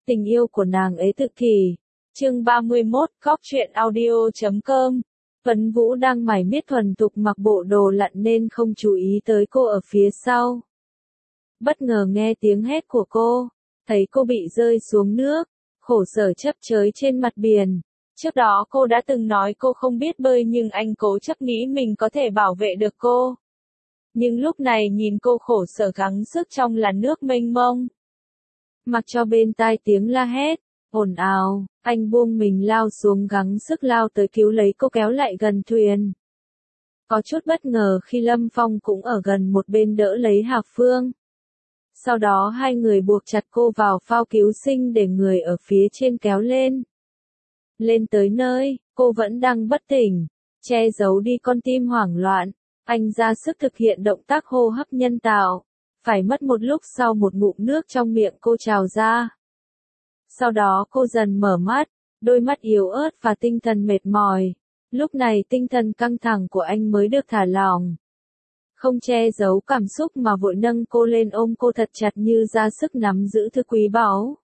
Tình yêu của nàng ấy tự kỷ. Chương 31, Cóc truyện audio.com. Tuấn Vũ đang mải miết thuần thục mặc bộ đồ lặn nên không chú ý tới cô ở phía sau. Bất ngờ nghe tiếng hét của cô, thấy cô bị rơi xuống nước, khổ sở chấp chới trên mặt biển. Trước đó cô đã từng nói cô không biết bơi nhưng anh cố chấp nghĩ mình có thể bảo vệ được cô. Nhưng lúc này nhìn cô khổ sở gắng sức trong làn nước mênh mông. Mặc cho bên tai tiếng la hét, ồn ào, anh buông mình lao xuống gắng sức lao tới cứu lấy cô kéo lại gần thuyền. Có chút bất ngờ khi Lâm Phong cũng ở gần một bên đỡ lấy Hạc Phương. Sau đó hai người buộc chặt cô vào phao cứu sinh để người ở phía trên kéo lên. Lên tới nơi, cô vẫn đang bất tỉnh, che giấu đi con tim hoảng loạn. Anh ra sức thực hiện động tác hô hấp nhân tạo. Phải mất một lúc sau một ngụm nước trong miệng cô trào ra. Sau đó cô dần mở mắt, đôi mắt yếu ớt và tinh thần mệt mỏi. Lúc này tinh thần căng thẳng của anh mới được thả lỏng. Không che giấu cảm xúc mà vội nâng cô lên ôm cô thật chặt như ra sức nắm giữ thứ quý báu.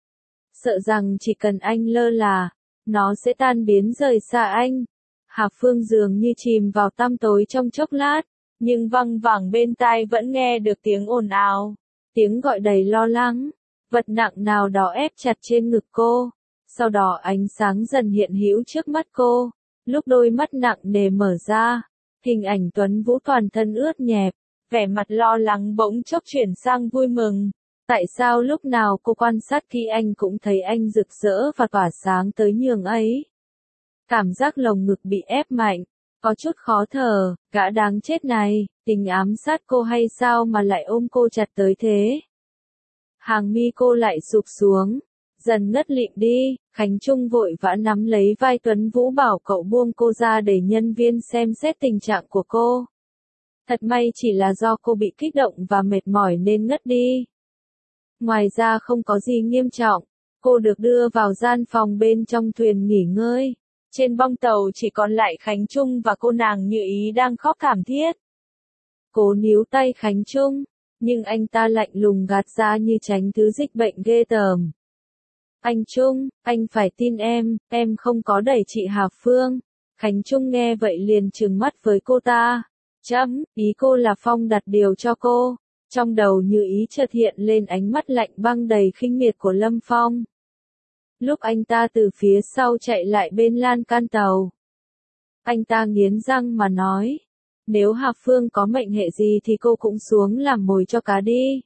Sợ rằng chỉ cần anh lơ là, nó sẽ tan biến rời xa anh. Hạc Phương dường như chìm vào tăm tối trong chốc lát. Nhưng văng vẳng bên tai vẫn nghe được tiếng ồn ào, tiếng gọi đầy lo lắng, vật nặng nào đó ép chặt trên ngực cô. Sau đó ánh sáng dần hiện hữu trước mắt cô, lúc đôi mắt nặng nề mở ra, hình ảnh Tuấn Vũ toàn thân ướt nhẹp, vẻ mặt lo lắng bỗng chốc chuyển sang vui mừng. Tại sao lúc nào cô quan sát kỹ anh cũng thấy anh rực rỡ và tỏa sáng tới nhường ấy? Cảm giác lồng ngực bị ép mạnh. Có chút khó thở, gã đáng chết này, tình ám sát cô hay sao mà lại ôm cô chặt tới thế? Hàng mi cô lại sụp xuống, dần ngất lịm đi. Khánh Trung vội vã nắm lấy vai Tuấn Vũ bảo cậu buông cô ra để nhân viên xem xét tình trạng của cô. Thật may chỉ là do cô bị kích động và mệt mỏi nên ngất đi. Ngoài ra không có gì nghiêm trọng, cô được đưa vào gian phòng bên trong thuyền nghỉ ngơi. Trên bong tàu chỉ còn lại Khánh Trung và cô nàng Như Ý đang khóc thảm thiết. Cố níu tay Khánh Trung, nhưng anh ta lạnh lùng gạt ra như tránh thứ dịch bệnh ghê tởm. Anh Trung, anh phải tin em không có đẩy chị Hạc Phương. Khánh Trung nghe vậy liền trừng mắt với cô ta. Ý cô là Phong đặt điều cho cô. Trong đầu Như Ý chợt hiện lên ánh mắt lạnh băng đầy khinh miệt của Lâm Phong. Lúc anh ta từ phía sau chạy lại bên lan can tàu. Anh ta nghiến răng mà nói. Nếu Hạc Phương có mệnh hệ gì thì cô cũng xuống làm mồi cho cá đi.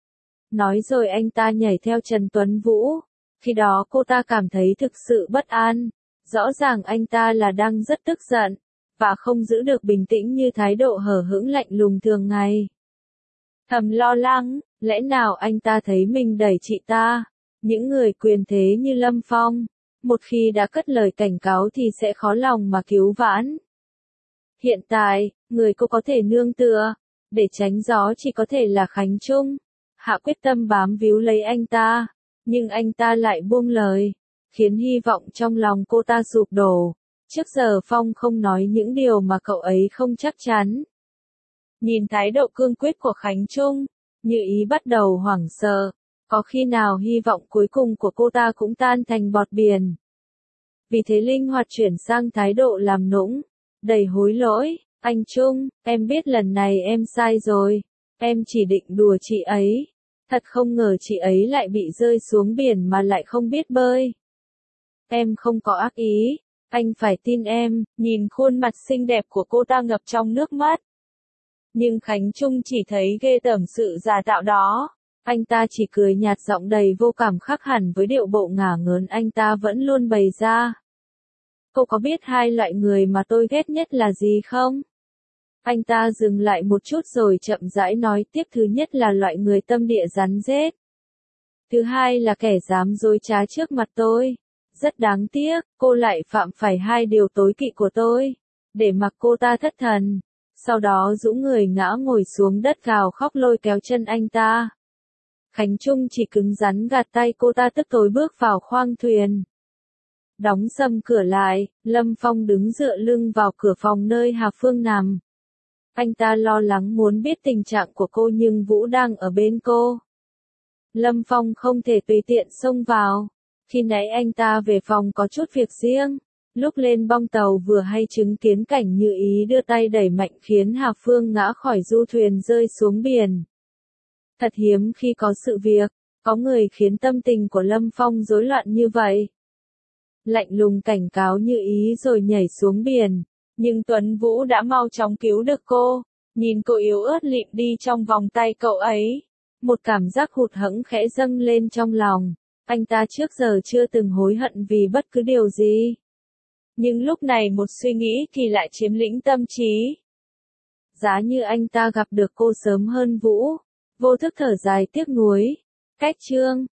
Nói rồi anh ta nhảy theo Trần Tuấn Vũ. Khi đó cô ta cảm thấy thực sự bất an. Rõ ràng anh ta là đang rất tức giận. Và không giữ được bình tĩnh như thái độ hờ hững lạnh lùng thường ngày. Thầm lo lắng, lẽ nào anh ta thấy mình đẩy chị ta? Những người quyền thế như Lâm Phong, một khi đã cất lời cảnh cáo thì sẽ khó lòng mà cứu vãn. Hiện tại, người cô có thể nương tựa, để tránh gió chỉ có thể là Khánh Trung. Hạ quyết tâm bám víu lấy anh ta, nhưng anh ta lại buông lời, khiến hy vọng trong lòng cô ta sụp đổ. Trước giờ Phong không nói những điều mà cậu ấy không chắc chắn. Nhìn thái độ cương quyết của Khánh Trung, Như Ý bắt đầu hoảng sợ. Có khi nào hy vọng cuối cùng của cô ta cũng tan thành bọt biển. Vì thế linh hoạt chuyển sang thái độ làm nũng, đầy hối lỗi. Anh Trung, em biết lần này em sai rồi. Em chỉ định đùa chị ấy. Thật không ngờ chị ấy lại bị rơi xuống biển mà lại không biết bơi. Em không có ác ý. Anh phải tin em. Nhìn khuôn mặt xinh đẹp của cô ta ngập trong nước mắt. Nhưng Khánh Trung chỉ thấy ghê tởm sự giả tạo đó. Anh ta chỉ cười nhạt giọng đầy vô cảm khác hẳn với điệu bộ ngả ngớn anh ta vẫn luôn bày ra. Cô có biết hai loại người mà tôi ghét nhất là gì không? Anh ta dừng lại một chút rồi chậm rãi nói tiếp. Thứ nhất là loại người tâm địa rắn rết. Thứ hai là kẻ dám dối trá trước mặt tôi. Rất đáng tiếc, cô lại phạm phải hai điều tối kỵ của tôi. Để mặc cô ta thất thần. Sau đó dũng người ngã ngồi xuống đất gào khóc lôi kéo chân anh ta. Khánh Trung chỉ cứng rắn gạt tay cô ta tức tối bước vào khoang thuyền. Đóng sầm cửa lại, Lâm Phong đứng dựa lưng vào cửa phòng nơi Hạc Phương nằm. Anh ta lo lắng muốn biết tình trạng của cô nhưng Vũ đang ở bên cô. Lâm Phong không thể tùy tiện xông vào. Khi nãy anh ta về phòng có chút việc riêng. Lúc lên bong tàu vừa hay chứng kiến cảnh Như Ý đưa tay đẩy mạnh khiến Hà Phương ngã khỏi du thuyền rơi xuống biển. Thật hiếm khi có sự việc, có người khiến tâm tình của Lâm Phong rối loạn như vậy. Lạnh lùng cảnh cáo Như Ý rồi nhảy xuống biển, nhưng Tuấn Vũ đã mau chóng cứu được cô. Nhìn cô yếu ớt lịm đi trong vòng tay cậu ấy, một cảm giác hụt hẫng khẽ dâng lên trong lòng. Anh ta trước giờ chưa từng hối hận vì bất cứ điều gì. Nhưng lúc này một suy nghĩ thì lại chiếm lĩnh tâm trí. Giá như anh ta gặp được cô sớm hơn Vũ, vô thức thở dài tiếc nuối. Cách chương